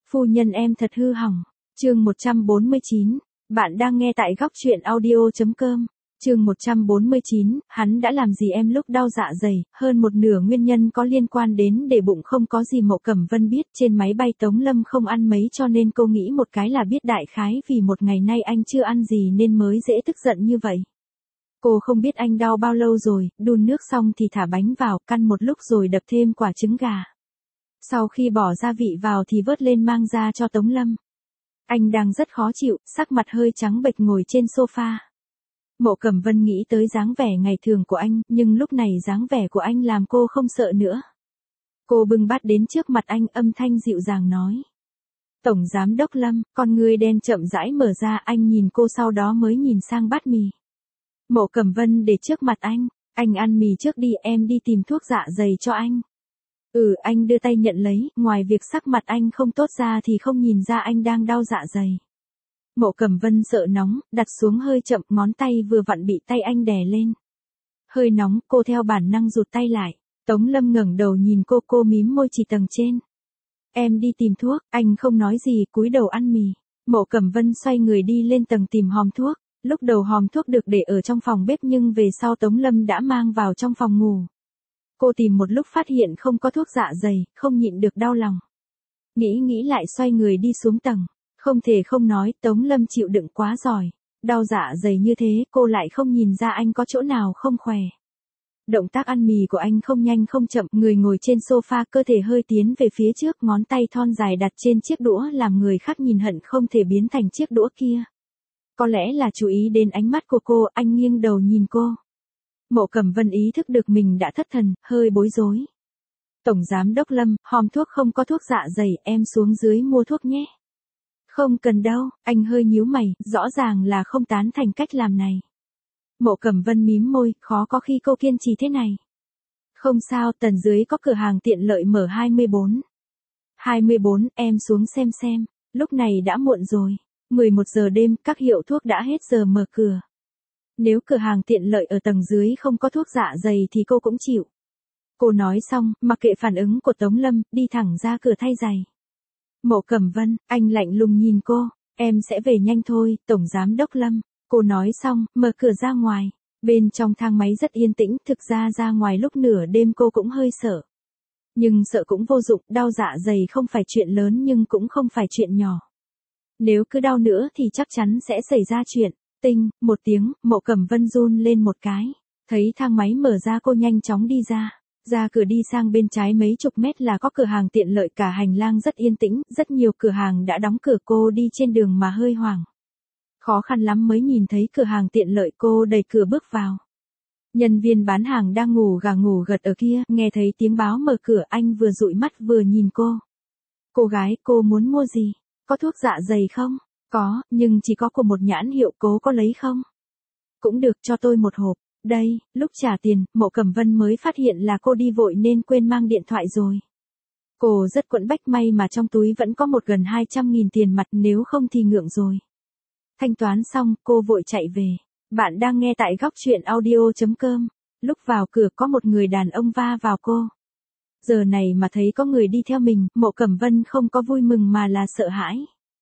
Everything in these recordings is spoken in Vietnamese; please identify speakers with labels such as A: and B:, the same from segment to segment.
A: Phu nhân em thật hư hỏng. Chương 149. Bạn đang nghe tại góc truyện audio.com. Chương 149, hắn đã làm gì em lúc đau dạ dày, hơn một nửa nguyên nhân có liên quan đến để bụng không có gì. Mộ Cẩm Vân biết trên máy bay Tống Lâm không ăn mấy cho nên cô nghĩ một cái là biết đại khái vì một ngày nay anh chưa ăn gì nên mới dễ tức giận như vậy. Cô không biết anh đau bao lâu rồi, đun nước xong thì thả bánh vào, căn một lúc rồi đập thêm quả trứng gà. Sau khi bỏ gia vị vào thì vớt lên mang ra cho Tống Lâm. Anh đang rất khó chịu, sắc mặt hơi trắng bệch ngồi trên sofa. Mộ Cẩm Vân nghĩ tới dáng vẻ ngày thường của anh, nhưng lúc này dáng vẻ của anh làm cô không sợ nữa. Cô bưng bát đến trước mặt anh, âm thanh dịu dàng nói. Tổng Giám đốc Lâm, con ngươi đen chậm rãi mở ra, anh nhìn cô sau đó mới nhìn sang bát mì. Mộ Cẩm Vân để trước mặt anh ăn mì trước đi, em đi tìm thuốc dạ dày cho anh. Anh đưa tay nhận lấy, ngoài việc sắc mặt anh không tốt ra thì không nhìn ra anh đang đau dạ dày. Mộ Cẩm Vân sợ nóng, đặt xuống hơi chậm, ngón tay vừa vặn bị tay anh đè lên. Hơi nóng, cô theo bản năng rụt tay lại. Tống Lâm ngẩng đầu nhìn cô mím môi chỉ tầng trên. Em đi tìm thuốc, anh không nói gì, cúi đầu ăn mì. Mộ Cẩm Vân xoay người đi lên tầng tìm hòm thuốc. Lúc đầu hòm thuốc được để ở trong phòng bếp nhưng về sau Tống Lâm đã mang vào trong phòng ngủ. Cô tìm một lúc phát hiện không có thuốc dạ dày, không nhịn được đau lòng. Nghĩ lại xoay người đi xuống tầng. Không thể không nói, Tống Lâm chịu đựng quá giỏi. Đau dạ dày như thế, cô lại không nhìn ra anh có chỗ nào không khỏe. Động tác ăn mì của anh không nhanh không chậm, người ngồi trên sofa, cơ thể hơi tiến về phía trước, ngón tay thon dài đặt trên chiếc đũa làm người khác nhìn hận không thể biến thành chiếc đũa kia. Có lẽ là chú ý đến ánh mắt của cô, anh nghiêng đầu nhìn cô. Mộ Cẩm Vân ý thức được mình đã thất thần, hơi bối rối. Tổng Giám đốc Lâm, hòm thuốc không có thuốc dạ dày, em xuống dưới mua thuốc nhé. Không cần đâu, anh hơi nhíu mày, rõ ràng là không tán thành cách làm này. Mộ Cẩm Vân mím môi, khó có khi cô kiên trì thế này. Không sao, tầng dưới có cửa hàng tiện lợi mở 24. 24, em xuống xem, lúc này đã muộn rồi. 11 giờ đêm, các hiệu thuốc đã hết giờ mở cửa. Nếu cửa hàng tiện lợi ở tầng dưới không có thuốc dạ dày thì cô cũng chịu. Cô nói xong, mặc kệ phản ứng của Tống Lâm, đi thẳng ra cửa thay giày. Mộ Cẩm Vân, anh lạnh lùng nhìn cô, em sẽ về nhanh thôi, Tổng Giám đốc Lâm. Cô nói xong, mở cửa ra ngoài. Bên trong thang máy rất yên tĩnh, thực ra ngoài lúc nửa đêm cô cũng hơi sợ. Nhưng sợ cũng vô dụng, đau dạ dày không phải chuyện lớn nhưng cũng không phải chuyện nhỏ. Nếu cứ đau nữa thì chắc chắn sẽ xảy ra chuyện. Tinh, một tiếng, Mộ Cẩm Vân run lên một cái. Thấy thang máy mở ra cô nhanh chóng đi ra. Ra cửa đi sang bên trái mấy chục mét là có cửa hàng tiện lợi, cả hành lang rất yên tĩnh, rất nhiều cửa hàng đã đóng cửa, cô đi trên đường mà hơi hoảng. Khó khăn lắm mới nhìn thấy cửa hàng tiện lợi, cô đẩy cửa bước vào. Nhân viên bán hàng đang ngủ gà ngủ gật ở kia, nghe thấy tiếng báo mở cửa anh vừa dụi mắt vừa nhìn cô. Cô gái, cô muốn mua gì? Có thuốc dạ dày không? Có, nhưng chỉ có của một nhãn hiệu, cô có lấy không? Cũng được, cho tôi một hộp. Đây, lúc trả tiền, Mộ Cẩm Vân mới phát hiện là cô đi vội nên quên mang điện thoại rồi. Cô rất quẫn bách, may mà trong túi vẫn có một gần 200.000 tiền mặt, nếu không thì ngượng rồi. Thanh toán xong, cô vội chạy về. Bạn đang nghe tại góc truyện audio.com. Lúc vào cửa có một người đàn ông va vào cô. Giờ này mà thấy có người đi theo mình, Mộ Cẩm Vân không có vui mừng mà là sợ hãi.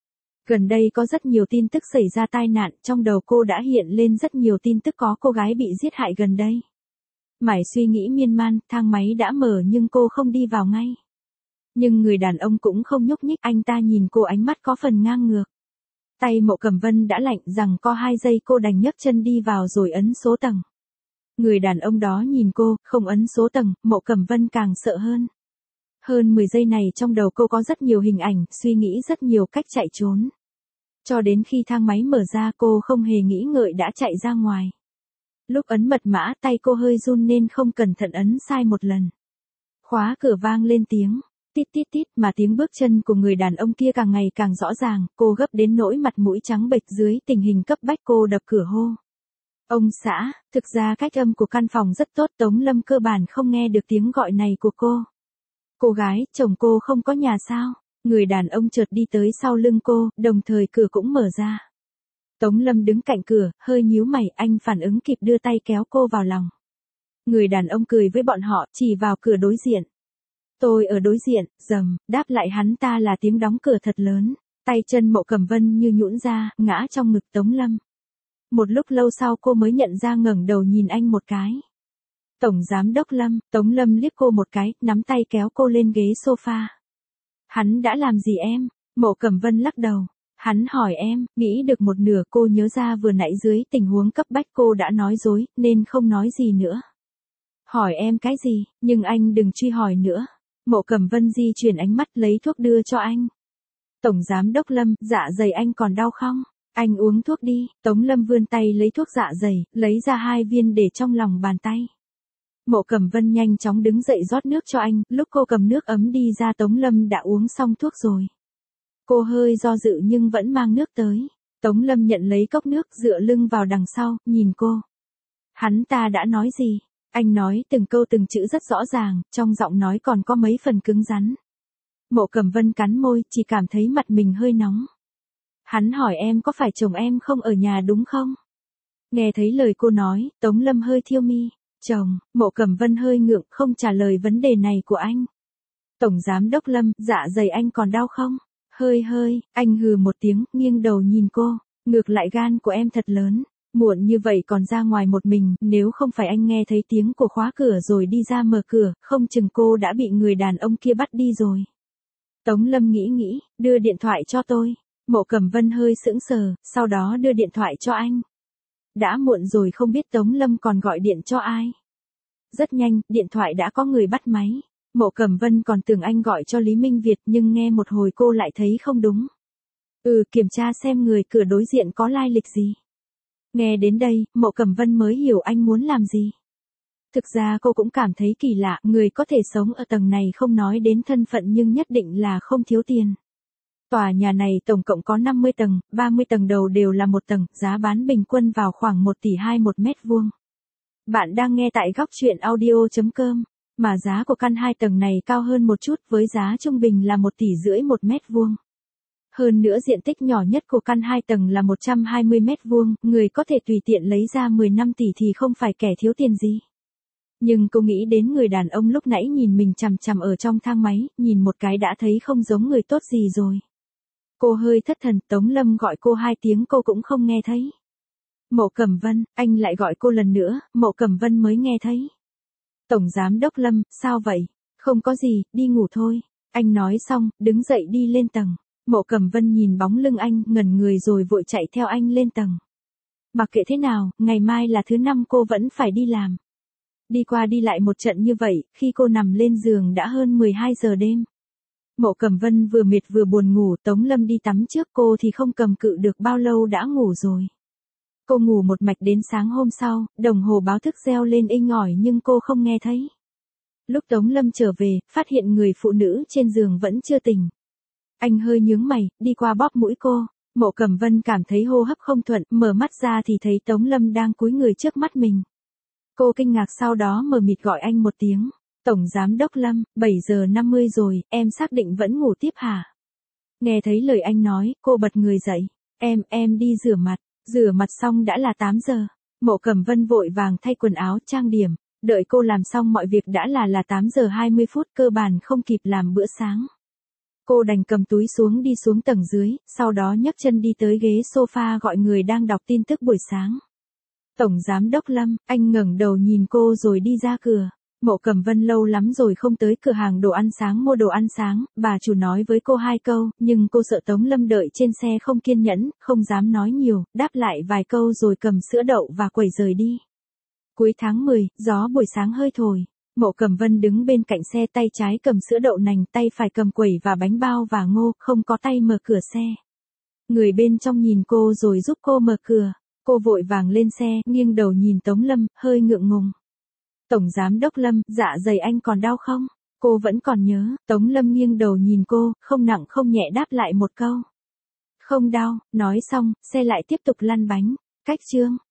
A: Gần đây có rất nhiều tin tức xảy ra tai nạn, trong đầu cô đã hiện lên rất nhiều tin tức có cô gái bị giết hại gần đây. Mải suy nghĩ miên man, thang máy đã mở nhưng cô không đi vào ngay. Nhưng người đàn ông cũng không nhúc nhích, anh ta nhìn cô ánh mắt có phần ngang ngược. Tay Mộ Cẩm Vân đã lạnh, rằng co 2 giây cô đành nhấc chân đi vào rồi ấn số tầng. Người đàn ông đó nhìn cô, không ấn số tầng, Mộ Cẩm Vân càng sợ hơn. Hơn 10 giây này trong đầu cô có rất nhiều hình ảnh, suy nghĩ rất nhiều cách chạy trốn. Cho đến khi thang máy mở ra cô không hề nghĩ ngợi đã chạy ra ngoài. Lúc ấn mật mã tay cô hơi run nên không cẩn thận ấn sai một lần. Khóa cửa vang lên tiếng, tít tít tít, mà tiếng bước chân của người đàn ông kia càng ngày càng rõ ràng, cô gấp đến nỗi mặt mũi trắng bệch, dưới tình hình cấp bách cô đập cửa hô. Ông xã, thực ra cách âm của căn phòng rất tốt, Tống Lâm cơ bản không nghe được tiếng gọi này của cô. Cô gái, chồng cô không có nhà sao? Người đàn ông chợt đi tới sau lưng cô, đồng thời cửa cũng mở ra. Tống Lâm đứng cạnh cửa, hơi nhíu mày, anh phản ứng kịp đưa tay kéo cô vào lòng. Người đàn ông cười với bọn họ, chỉ vào cửa đối diện. Tôi ở đối diện, rầm, đáp lại hắn ta là tiếng đóng cửa thật lớn. Tay chân Mộ Cẩm Vân như nhũn ra, ngã trong ngực Tống Lâm. Một lúc lâu sau cô mới nhận ra, ngẩng đầu nhìn anh một cái. Tổng giám đốc Lâm. Tống Lâm liếc cô một cái, nắm tay kéo cô lên ghế sofa. Hắn đã làm gì em? Mộ Cẩm Vân lắc đầu. Hắn hỏi em, nghĩ được một nửa, cô nhớ ra vừa nãy dưới tình huống cấp bách cô đã nói dối, nên không nói gì nữa. Hỏi em cái gì, nhưng anh đừng truy hỏi nữa. Mộ Cẩm Vân di chuyển ánh mắt lấy thuốc đưa cho anh. Tổng giám đốc Lâm, dạ dày anh còn đau không? Anh uống thuốc đi. Tống Lâm vươn tay lấy thuốc dạ dày, lấy ra 2 viên để trong lòng bàn tay. Mộ Cẩm Vân nhanh chóng đứng dậy rót nước cho anh, lúc cô cầm nước ấm đi ra Tống Lâm đã uống xong thuốc rồi. Cô hơi do dự nhưng vẫn mang nước tới. Tống Lâm nhận lấy cốc nước, dựa lưng vào đằng sau, nhìn cô. Hắn ta đã nói gì? Anh nói từng câu từng chữ rất rõ ràng, trong giọng nói còn có mấy phần cứng rắn. Mộ Cẩm Vân cắn môi, chỉ cảm thấy mặt mình hơi nóng. Hắn hỏi em có phải chồng em không ở nhà đúng không? Nghe thấy lời cô nói, Tống Lâm hơi thiêu mi. Chồng. Mộ Cẩm Vân hơi ngượng, không trả lời vấn đề này của anh. Tổng giám đốc Lâm, dạ dày anh còn đau không? Hơi, anh hừ một tiếng, nghiêng đầu nhìn cô. Ngược lại gan của em thật lớn. Muộn như vậy còn ra ngoài một mình, nếu không phải anh nghe thấy tiếng cô khóa cửa rồi đi ra mở cửa, không chừng cô đã bị người đàn ông kia bắt đi rồi. Tống Lâm nghĩ, đưa điện thoại cho tôi. Mộ Cẩm Vân hơi sững sờ, sau đó đưa điện thoại cho anh. Đã muộn rồi, không biết Tống Lâm còn gọi điện cho ai. Rất nhanh, điện thoại đã có người bắt máy. Mộ Cẩm Vân còn tưởng anh gọi cho Lý Minh Việt, nhưng nghe một hồi cô lại thấy không đúng. Kiểm tra xem người cửa đối diện có lai lịch gì. Nghe đến đây, Mộ Cẩm Vân mới hiểu anh muốn làm gì. Thực ra cô cũng cảm thấy kỳ lạ, người có thể sống ở tầng này không nói đến thân phận nhưng nhất định là không thiếu tiền. Tòa nhà này tổng cộng có 50 tầng, 30 tầng đầu đều là một tầng, giá bán bình quân vào khoảng 1,2 tỷ một mét vuông. Bạn đang nghe tại góc truyện audio.com, mà giá của căn 2 tầng này cao hơn một chút với giá trung bình là 1,5 tỷ một mét vuông. Hơn nữa diện tích nhỏ nhất của căn 2 tầng là 120 mét vuông, người có thể tùy tiện lấy ra 15 tỷ thì không phải kẻ thiếu tiền gì. Nhưng cô nghĩ đến người đàn ông lúc nãy nhìn mình chằm chằm ở trong thang máy, nhìn một cái đã thấy không giống người tốt gì rồi. Cô hơi thất thần, Tống Lâm gọi cô 2 tiếng cô cũng không nghe thấy. Mộ Cẩm Vân, anh lại gọi cô lần nữa, Mộ Cẩm Vân mới nghe thấy. Tổng giám đốc Lâm, sao vậy? Không có gì, đi ngủ thôi. Anh nói xong, đứng dậy đi lên tầng. Mộ Cẩm Vân nhìn bóng lưng anh, ngẩn người rồi vội chạy theo anh lên tầng. Mặc kệ thế nào, ngày mai là thứ 5 cô vẫn phải đi làm. Đi qua đi lại một trận như vậy, khi cô nằm lên giường đã hơn 12 giờ đêm. Mộ Cẩm Vân vừa mệt vừa buồn ngủ, Tống Lâm đi tắm trước, cô thì không cầm cự được bao lâu đã ngủ rồi. Cô ngủ một mạch đến sáng hôm sau, đồng hồ báo thức reo lên inh ỏi nhưng cô không nghe thấy. Lúc Tống Lâm trở về, phát hiện người phụ nữ trên giường vẫn chưa tỉnh. Anh hơi nhướng mày, đi qua bóp mũi cô. Mộ Cẩm Vân cảm thấy hô hấp không thuận, mở mắt ra thì thấy Tống Lâm đang cúi người trước mắt mình. Cô kinh ngạc sau đó mờ mịt gọi anh một tiếng. Tổng giám đốc Lâm, 7 giờ 50 rồi, em xác định vẫn ngủ tiếp hả? Nghe thấy lời anh nói, cô bật người dậy. Em đi rửa mặt. Rửa mặt xong đã là 8 giờ. Mộ Cẩm Vân vội vàng thay quần áo, trang điểm. Đợi cô làm xong mọi việc đã là 8 giờ 20 phút, cơ bản không kịp làm bữa sáng. Cô đành cầm túi xuống đi xuống tầng dưới, sau đó nhấc chân đi tới ghế sofa gọi người đang đọc tin tức buổi sáng. Tổng giám đốc Lâm, anh ngẩng đầu nhìn cô rồi đi ra cửa. Mộ Cẩm Vân lâu lắm rồi không tới cửa hàng đồ ăn sáng mua đồ ăn sáng, bà chủ nói với cô 2 câu, nhưng cô sợ Tống Lâm đợi trên xe không kiên nhẫn, không dám nói nhiều, đáp lại vài câu rồi cầm sữa đậu và quẩy rời đi. Cuối tháng 10, gió buổi sáng hơi thổi. Mộ Cẩm Vân đứng bên cạnh xe, tay trái cầm sữa đậu nành, tay phải cầm quẩy và bánh bao và ngô, không có tay mở cửa xe. Người bên trong nhìn cô rồi giúp cô mở cửa. Cô vội vàng lên xe, nghiêng đầu nhìn Tống Lâm, hơi ngượng ngùng. Tổng giám đốc Lâm, dạ dày anh còn đau không? Cô vẫn còn nhớ. Tống Lâm nghiêng đầu nhìn cô, không nặng không nhẹ đáp lại một câu. Không đau. Nói xong, xe lại tiếp tục lăn bánh. Cách chương